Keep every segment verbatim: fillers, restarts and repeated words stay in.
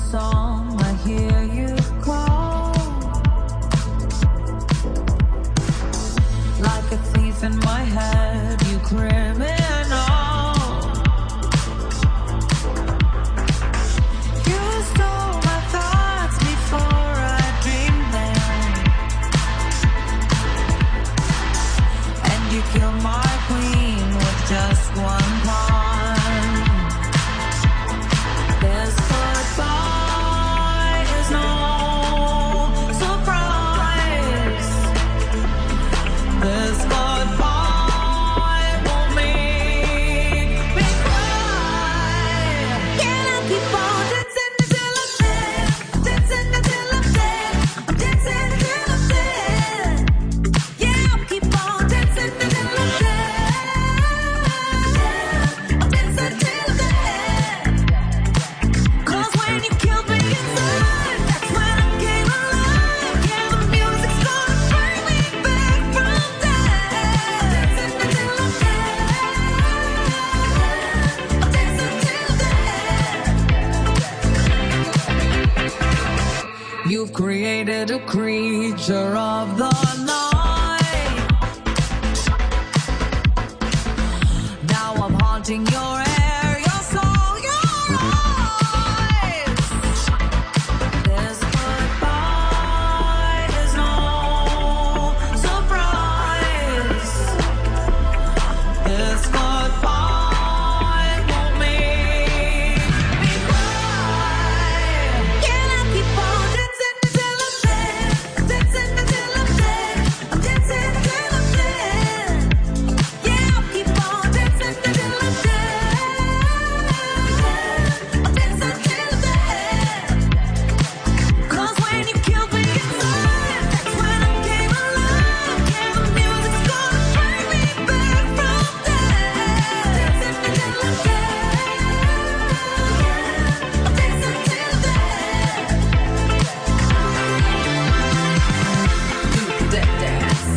song, I hear you call. Like a thief in my head, you criminal. You stole my thoughts before I dreamed them, and you killed my queen with just one pawn. This goodbye is no surprise. This goodbye won't make me cry. Can I keep on dancing until I'm dead? Dancing until I'm dead. I'm dancing until I'm dead. Yeah, I'll keep on dancing until I'm dead. I'm dancing till I'm dead. 'Cause when you killed me inside, that's when I came alive. Yeah, the music's gonna bring me back from death. Dancing until I'm dead. I'm dancing till dead. You've created a creature of the night. Now I'm haunting your air, your soul, your eyes. This goodbye is no surprise. This goodbye won't make me cry. Can I keep on dancing until I'm dead? Dancing until I'm dead. I'm dancing until I'm dead. Yeah, I'll keep on dancing until I'm dead. I'm dancing till I'm dead. 'Cause when you killed me inside, that's when I came alive. Yeah, the music's gonna bring me back from death. Dancing until I'm dead. I'm dancing till I'm dead. Do the dance.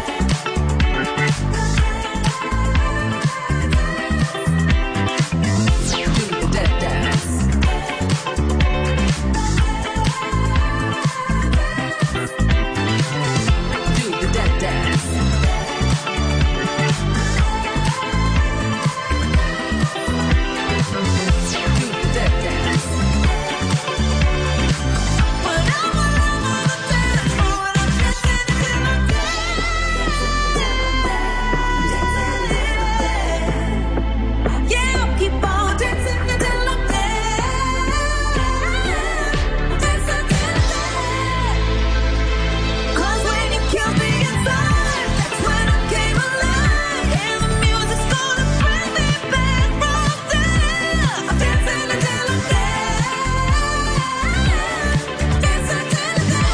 Do the dance. Do the dead dance. Do the dead dance. When I'm alone on the dance floor and I'm dancing until I'm dead. Yeah, I'll keep on dancing until I'm dead. Dancing till I'm dead. 'Cause when you killed me inside, that's when I came alive. Yeah, the music's gonna bring me back from death. I'm dancing until I'm dead. Dancing till I'm dead.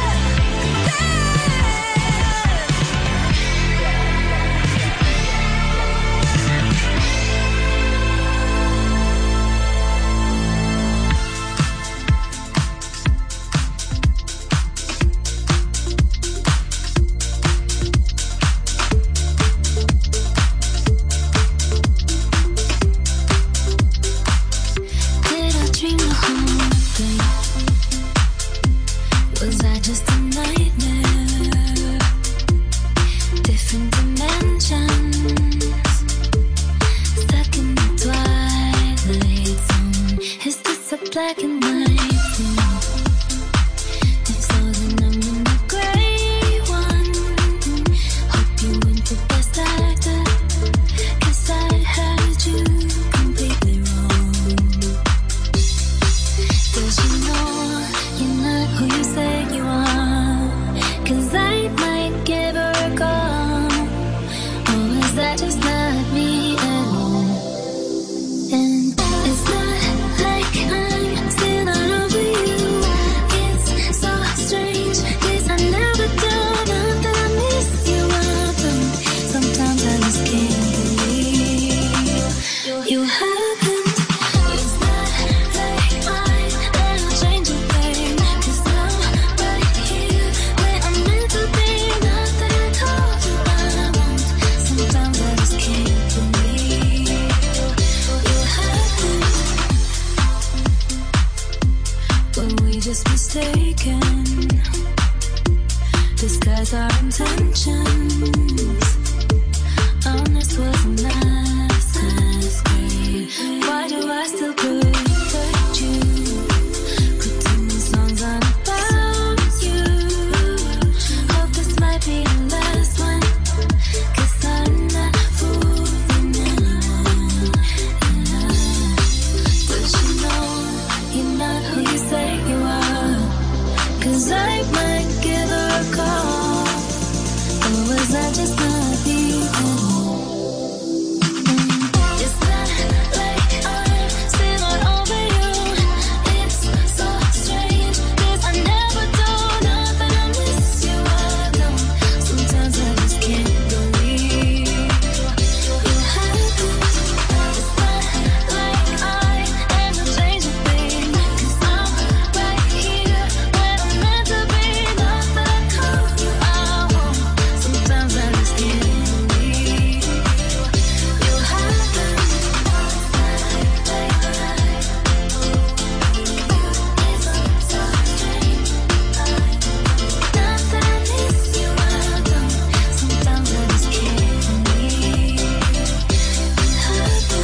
Did I dream the whole thing? Was I just a nightmare? Different dimensions, stuck in the twilight zone. Is this a black and white thing? If so, then I'm in the gray one. Hope you went the best actor, 'cause I heard you completely wrong. 'Cause you know you're not who you say you are. 'Cause I might give her a call. Or is that just not me at all? And it's not like I'm still not over you. just mistaken. Disguise our intentions. Honest wasn't necessary. Why do I still protect you? Putting these songs on about you. Hope this might be the last one. Cause I'm not fooling anyone. But you know, you're not who you say you are. Cause I might give her a call. Or was I just not feeling? It's not like I'm still not over you. It's so strange, cause I never do. Not that I miss you, I don't. Sometimes I just can't believe you happen. It's not like I am a change of thing. Cause I'm right here when I'm meant to be. Not that I call you, I won't. Sometimes I just can't believe you happen. It's so strange. Not that I miss you, I don't. Sometimes I just can't believe you happen.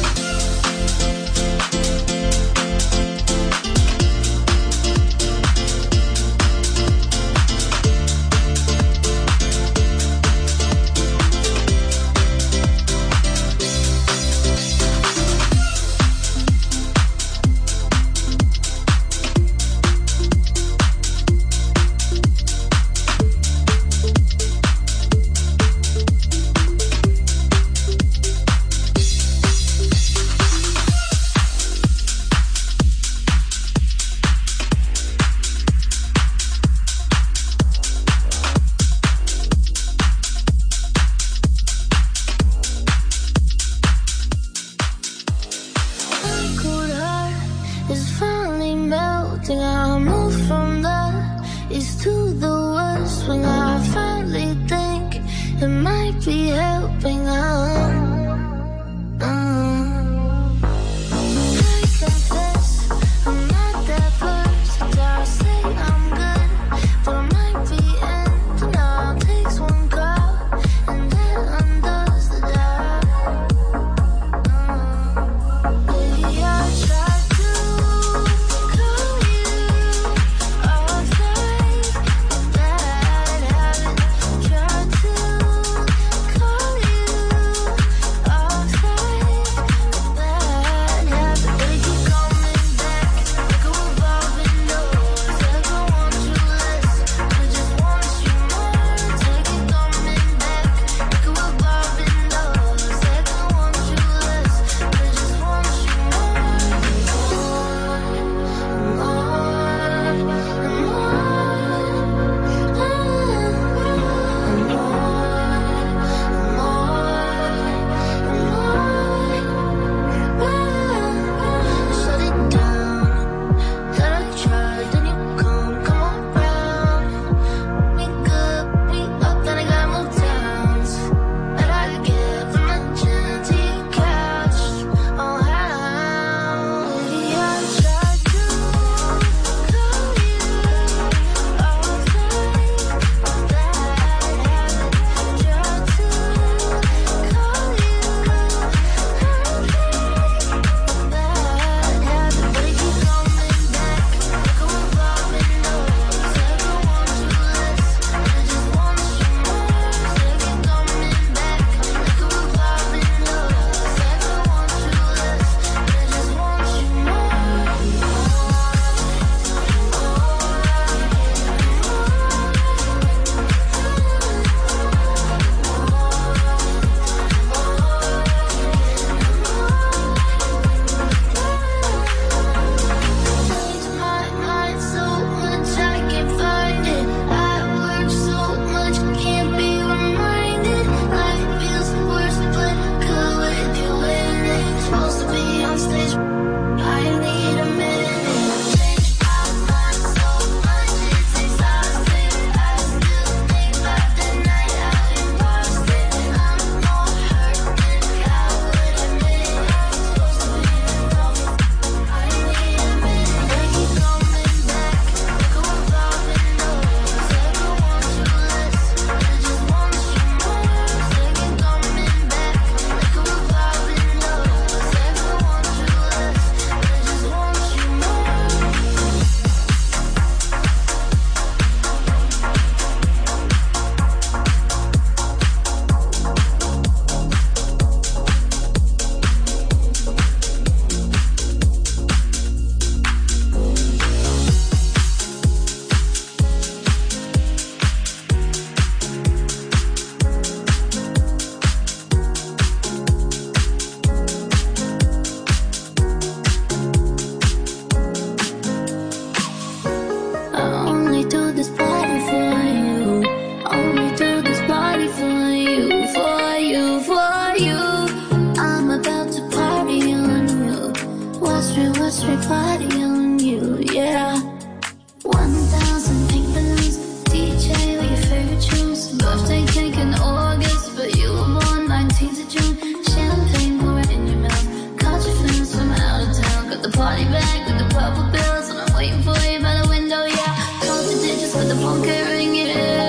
My cold heart is finally melting. I move from the east to the west when I finally think it might be helping out. Mm. I confess I'm not that person. I say I'm good, but I might be ending. All takes one call and that undoes the job. Maybe I tried to call you off night, bad habit. Tried to call you Watch me, watch me party on you, yeah. One thousand pink balloons, D J with your favorite tunes. Birthday cake in August, but you were born nineteenth of June. Champagne pouring in your mouth, caught your friends from out of town. Got the party bag with the purple bills, and I'm waiting for you by the window, yeah. Close the digits with the phone kept ringing.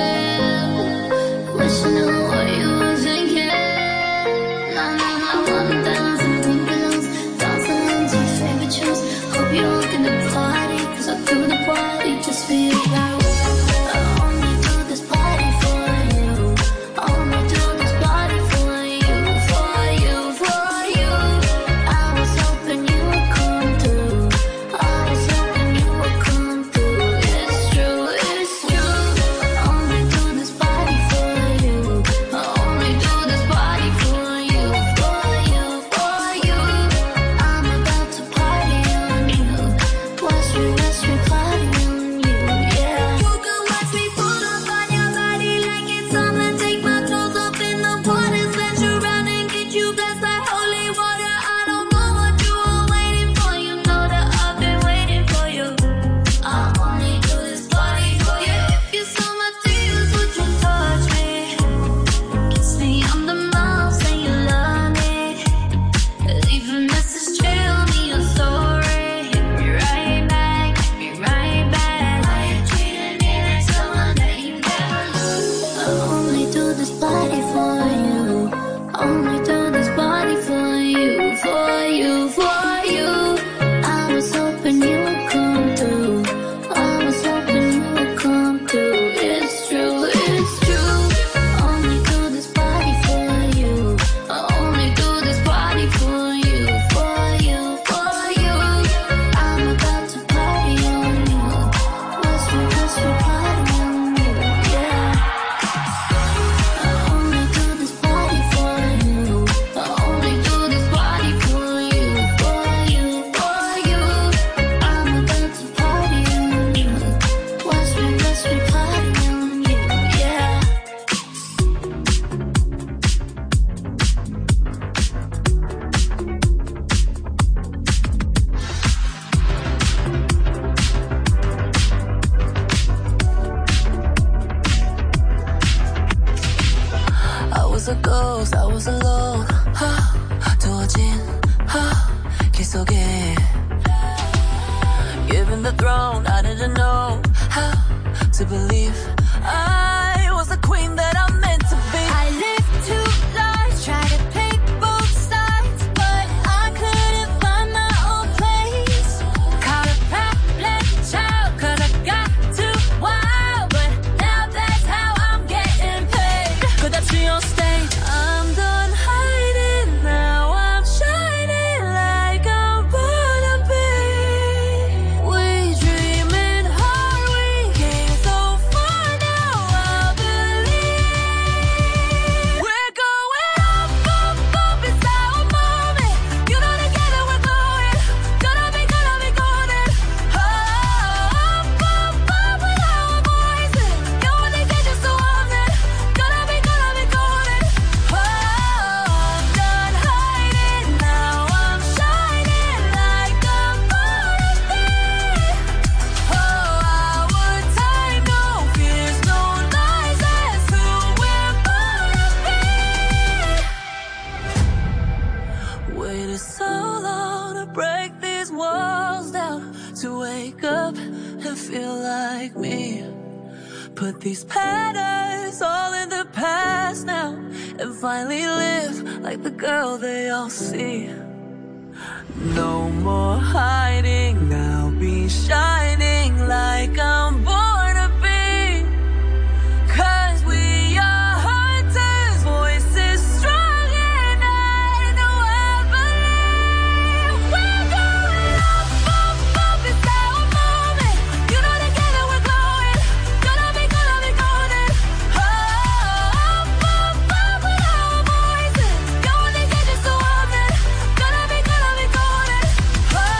Wish I knew what you were thinking. Nah, nah, nah, one thousand pink balloons, dancing into your favorite tunes. Hope you're gonna party, cause I do the party just for you. I only do this party for you. Only do this party for you, for you, for you. I was hoping you would come through. I was hoping you would come through. It's true, it's true. Only do this party for you. I only do this party for you, for you, for you. I'm about to party on you. Watch me, watch me party on you, yeah. You can watch me pull up on your body like it's summer. Take my clothes off in the party, splash around and get you blessed like holy water. I don't know what you were waiting for. You know that I've been waiting for you. I only do this party for you. If you're so much tears, would you touch me? Kiss me on the mouth, say you love me. Leave a message, tell me your story. Hit me right back, hit me right back. Why you treating me like someone that you never lose? I only do this party for you. Only do this party for you, for you, for you. I was hoping you would come through. I was hoping you would come through. It's true, it's true. Only do this party for you. I only do this party for you, for you, for you. I'm about to party on you. Watch me, watch me party on you, yeah. I only do this party for you. I only do this party for you, for you, for you. I'm about to party on you. Watch me, watch me party on you, yeah. I was a ghost, I was alone. 두어진 길 속에 given the throne, I didn't know how to believe I was the queen that I'm meant to be. I lived two lives, tried to pick both sides, but I couldn't find my own place. Caught a problem child, cause I got too wild, but now that's how I'm getting paid. 끝없이 on stage, I'm done hiding, now I'm shining like I'm born to be. We dreaming hard, we came so far, now I believe we're going up, up, up, it's our moment. You know together we're glowing, gonna be, gonna be golden. Oh, up, up, up with our voices. You only get just so often, gonna be, gonna be golden. Oh, I'm done hiding, now I'm shining like I'm born to be. Oh, our time, no fears, no lies, that's who we're born to be. Waited so long to break these walls down, to wake up and feel like me. Put these patterns all in the past now, and finally live like the girl they all see. No more hiding, I'll be shining like I'm born to be. Cause we are hunters, voices strong, and I know I believe we're going up, up, up, it's our moment. You know together we're glowing, gonna be, gonna be golden. Oh, up, up, up with our voices. You only get just so often, gonna be, gonna be golden. Oh,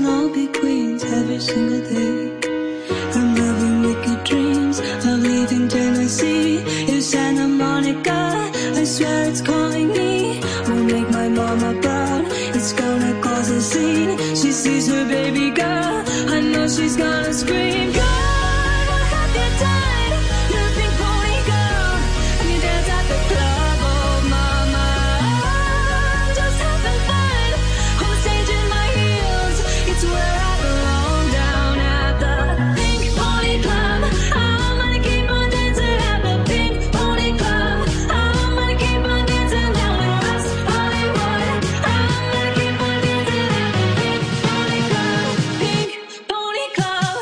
all be queens every single day. I'm having wicked dreams of leaving Tennessee. It's Santa Monica, I swear it's calling me. Will make my mama proud, it's gonna cause a scene. She sees her baby girl, I know she's gonna scream. God, what have you done? You're a pink pony girl, and you dance at the club. Oh mama, I'm just having fun. On the stage in my heels, it's where I belong. Down at the Pink Pony Club, I'm gonna keep on dancing at the Pink Pony Club. I'm gonna keep on dancing down in West Hollywood. I'm gonna keep on dancing at the Pink Pony Club. Pink Pony Club.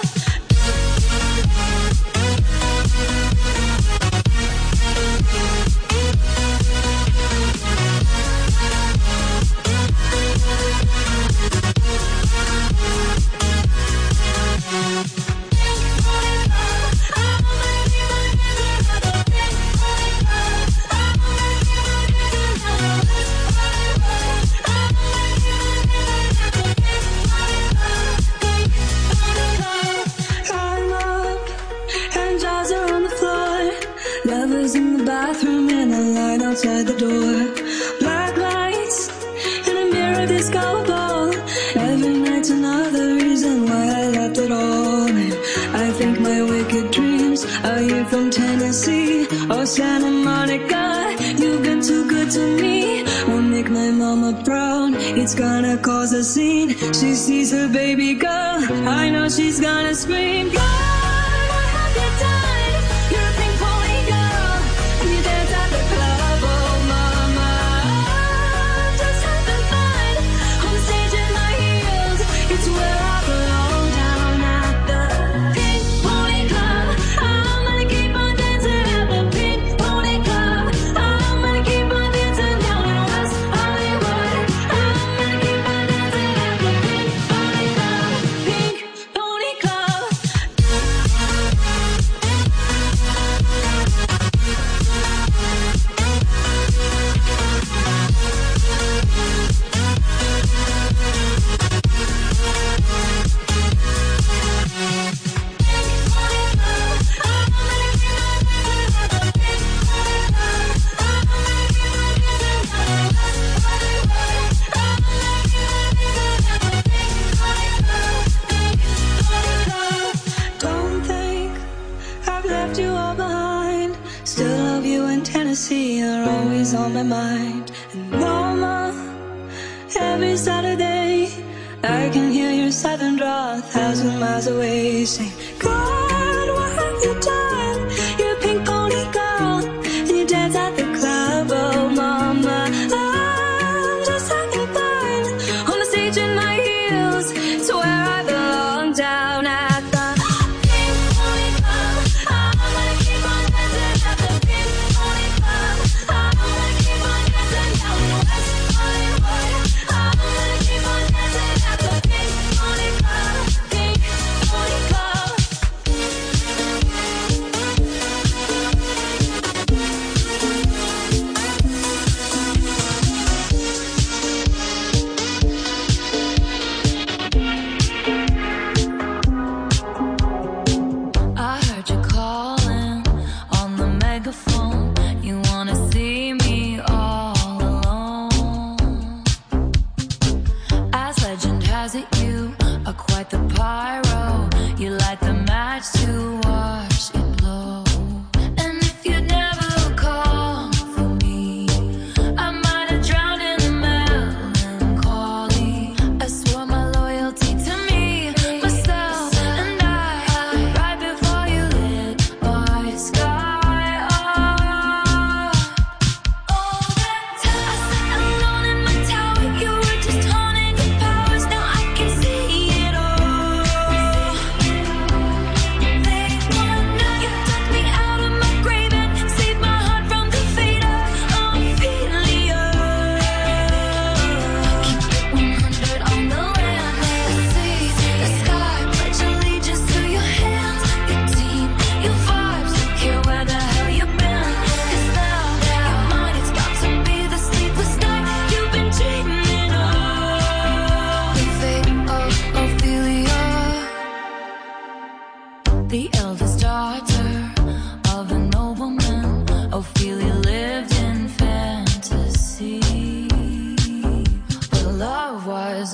I'm up and jaws are on the floor. Lovers in the bathroom and a line outside the door. Black lights and a mirror disco ball. Every night's another reason why I left it all. And I think my wicked dreams are you from Tennessee or Santa Monica. You've been too good to me. Will make my mama proud. It's gonna cause a scene. She sees her baby girl, I know she's gonna scream. God, what have you done? You're a pink pony girl, and you dance at the club. Oh mama, I'm just having fun. On the stage in my heels, it's where I belong. Down at the Pink Pony Club, I'm gonna keep on dancing at the Pink Pony Club. I'm gonna keep on dancing down in West Hollywood. I'm gonna keep on dancing at the Pink Pony Club. Pink Pony Club. Don't think I've left you all behind. Still love you in Tennessee, you're always on my mind. And mama, every Saturday I can hear your southern draw a thousand miles away. Saying, God, what have you done? You're a pink pony girl, and you dance at the club. Oh mama, I'm just having fun. On the stage in my heels, it's where I belong. Down at the Pink Pony Club, I'm gonna keep on dancing at the Pink Pony Club. I'm gonna keep on dancing down in West Hollywood. I'm gonna keep on dancing at the Pink Pony Club. Pink Pony Club. I heard you calling on the megaphone. You wanna see me all alone. As legend has it, you are quite the pyro. You light the match to watch it blow. And if you'd never call for me, I might have drowned in the melancholy. I swore my loyalty to me, myself, and I. Right before you lit my sky up. All that time I sat alone in my tower, you were just haunting your powers. Now I can see it all.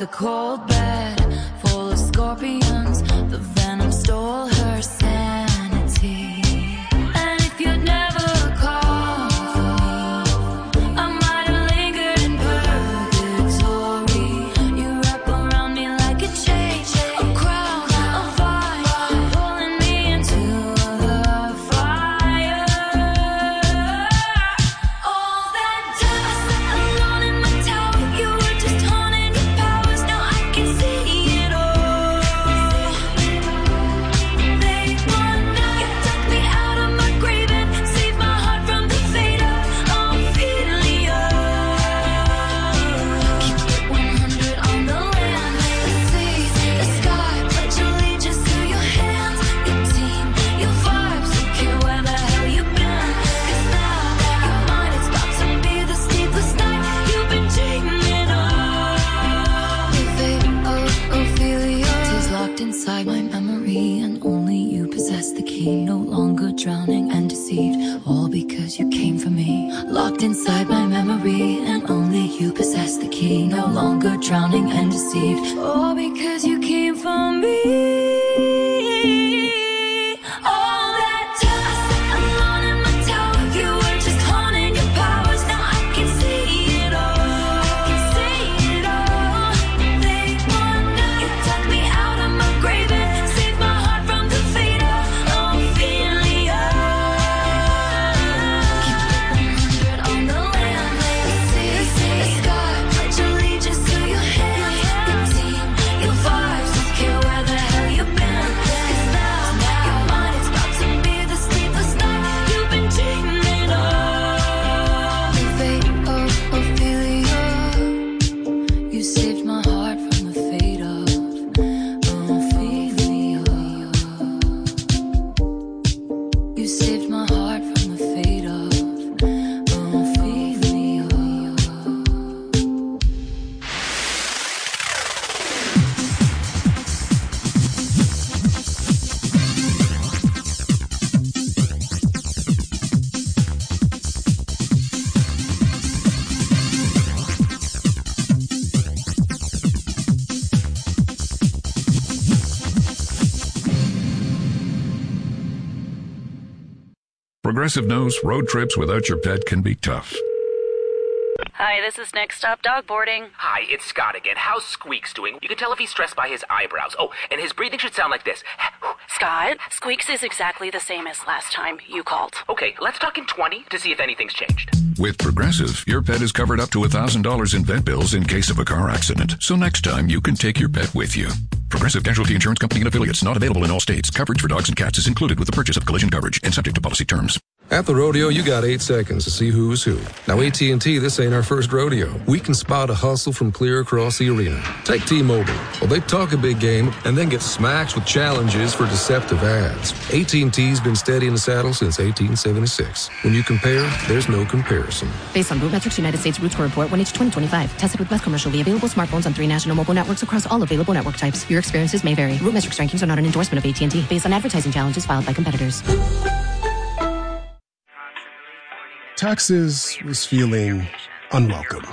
a cold bed full of scorpions. The venom stole her sanity. And if you'd never called for me, I might have lingered in purgatory. You wrap around me like a chain, a crown, a fire, pulling me into the fire. All that dust, alone in my tower, you were just haunting your powers. Now I can see it all. They wonder, you took me out of my grave and saved my heart from the fate of Ophelia. Keep it one hundred on the land, the sea, the sky, pledge allegiance to your hands, your team, your vibes. Don't care where the hell you've been, 'cause now your mind is about to be the sleepless night you've been dreaming of. The fate of Ophelia is locked inside my memory, and only you possess the key. No longer drowning and deceived, all because you came for me. Locked inside my memory, and only you possess the key. No longer drowning and deceived, all because you came for me. All that dust, alone in my tower, you were just haunting your powers. Now I can see it all. I can see it all. They wonder, you took me out of my grave and saved my heart from the fate of Ophelia. Keep it one hundred on the land, the sea, the sky, pledge allegiance to your hands, your team, your vibes. Don't care where the hell you've been, 'cause now your mind is about to be the sleepless night you've been dreaming of. The fate of Ophelia, you saved my heart from the fate of Ophelia. You saved my heart from the fate of Ophelia. Progressive knows road trips without your pet can be tough. Hi, this is Next Stop Dog Boarding. Hi, it's Scott again. How's Squeaks doing? You can tell if he's stressed by his eyebrows. Oh, and his breathing should sound like this. Scott, Squeaks is exactly the same as last time you called. Okay, let's talk in twenty to see if anything's changed. With Progressive, your pet is covered up to one thousand dollars in vet bills in case of a car accident. So next time, you can take your pet with you. Progressive Casualty Insurance Company and affiliates, not available in all states. Coverage for dogs and cats is included with the purchase of collision coverage and subject to policy terms. At the rodeo, you got eight seconds to see who's who. Now, A T and T, this ain't our first rodeo. We can spot a hustle from clear across the arena. Take T-Mobile. Well, they talk a big game and then get smacked with challenges for deceptive ads. A T and T's been steady in the saddle since eighteen seventy-six. When you compare, there's no comparison. Based on RootMetrics United States Root Score Report one H twenty twenty-five. Tested with best commercially available smartphones on three national mobile networks across all available network types. Your experiences may vary. RootMetrics rankings are not an endorsement of A T and T based on advertising challenges filed by competitors. Taxes was feeling unwelcome.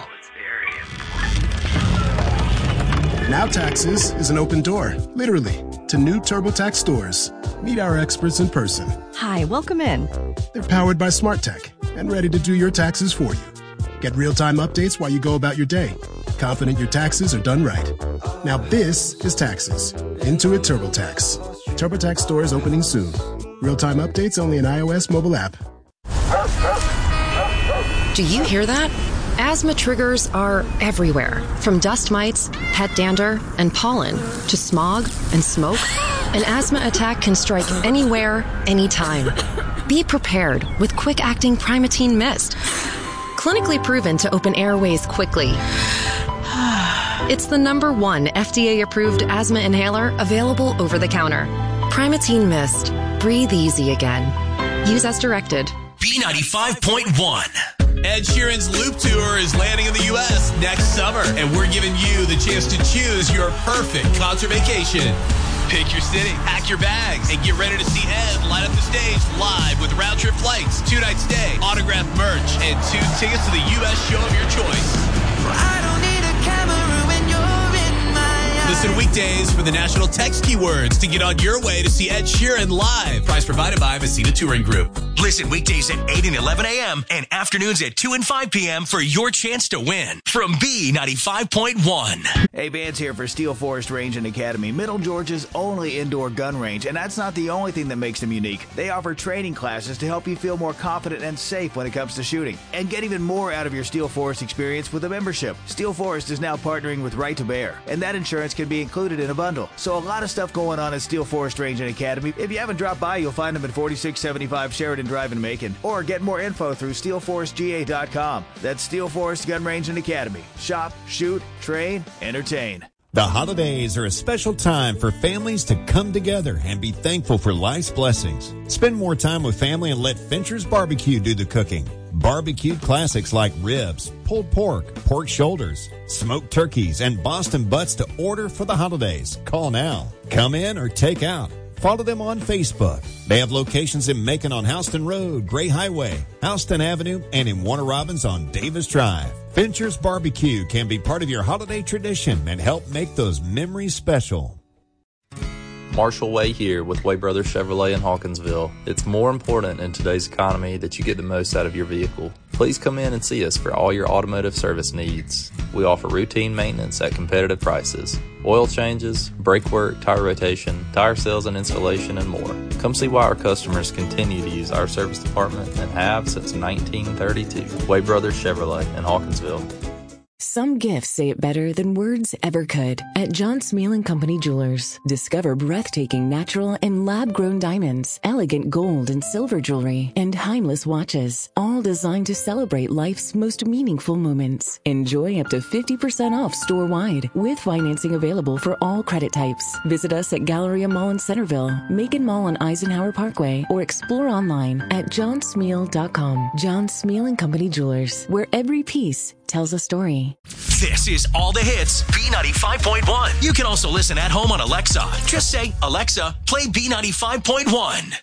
Now Taxes is an open door, literally, to new TurboTax stores. Meet our experts in person. Hi, welcome in. They're powered by Smart Tech and ready to do your taxes for you. Get real-time updates while you go about your day. Confident your taxes are done right. Now this is Taxes. Intuit TurboTax. TurboTax stores opening soon. Real-time updates only in iOS mobile app. Do you hear that? Asthma triggers are everywhere, from dust mites, pet dander, and pollen, to smog and smoke. An asthma attack can strike anywhere, anytime. Be prepared with quick-acting Primatene Mist. Clinically proven to open airways quickly. It's the number one F D A-approved asthma inhaler available over the counter. Primatene Mist. Breathe easy again. Use as directed. B ninety-five point one. Ed Sheeran's Loop Tour is landing in the U S next summer, and we're giving you the chance to choose your perfect concert vacation. Pick your city, pack your bags, and get ready to see Ed light up the stage live with round-trip flights, two-night stay, autographed merch, and two tickets to the U S show of your choice. I don't need a camera when you're in Listen weekdays for the national text keywords to get on your way to see Ed Sheeran live. Price provided by Messina Touring Group. Listen weekdays at eight and eleven a.m. and afternoons at two and five p.m. for your chance to win from B ninety-five point one. Hey, Vance here for Steel Forest Range and Academy, Middle Georgia's only indoor gun range. And that's not the only thing that makes them unique. They offer training classes to help you feel more confident and safe when it comes to shooting. And get even more out of your Steel Forest experience with a membership. Steel Forest is now partnering with Right to Bear, and that insurance can be included in a bundle. So a lot of stuff going on at Steel Forest Range and Academy. If you haven't dropped by, you'll find them at forty-six seventy-five Sheridan Drive in Macon. Or get more info through steel forest g a dot com. That's Steel Forest Gun Range and Academy. Shop, shoot, train, entertain. The holidays are a special time for families to come together and be thankful for life's blessings. Spend more time with family and let Fincher's Barbecue do the cooking. Barbecued classics like ribs, pulled pork, pork shoulders, smoked turkeys, and Boston butts to order for the holidays. Call now. Come in or take out. Follow them on Facebook. They have locations in Macon on Houston Road, Gray Highway, Houston Avenue, and in Warner Robins on Davis Drive. Fincher's Barbecue can be part of your holiday tradition and help make those memories special. Marshall Way here with Way Brothers Chevrolet in Hawkinsville. It's more important in today's economy that you get the most out of your vehicle. Please come in and see us for all your automotive service needs. We offer routine maintenance at competitive prices, oil changes, brake work, tire rotation, tire sales and installation, and more. Come see why our customers continue to use our service department and have since nineteen thirty-two. Way Brothers Chevrolet in Hawkinsville. Some gifts say it better than words ever could. At John Smeal and Company Jewelers, discover breathtaking natural and lab-grown diamonds, elegant gold and silver jewelry, and timeless watches, all designed to celebrate life's most meaningful moments. Enjoy up to fifty percent off store-wide, with financing available for all credit types. Visit us at Galleria Mall in Centerville, Macon Mall on Eisenhower Parkway, or explore online at john smeal dot com. John Smeal and Company Jewelers, where every piece tells a story. This is All the Hits, B ninety-five point one. You can also listen at home on Alexa. Just say, Alexa, play B ninety-five point one.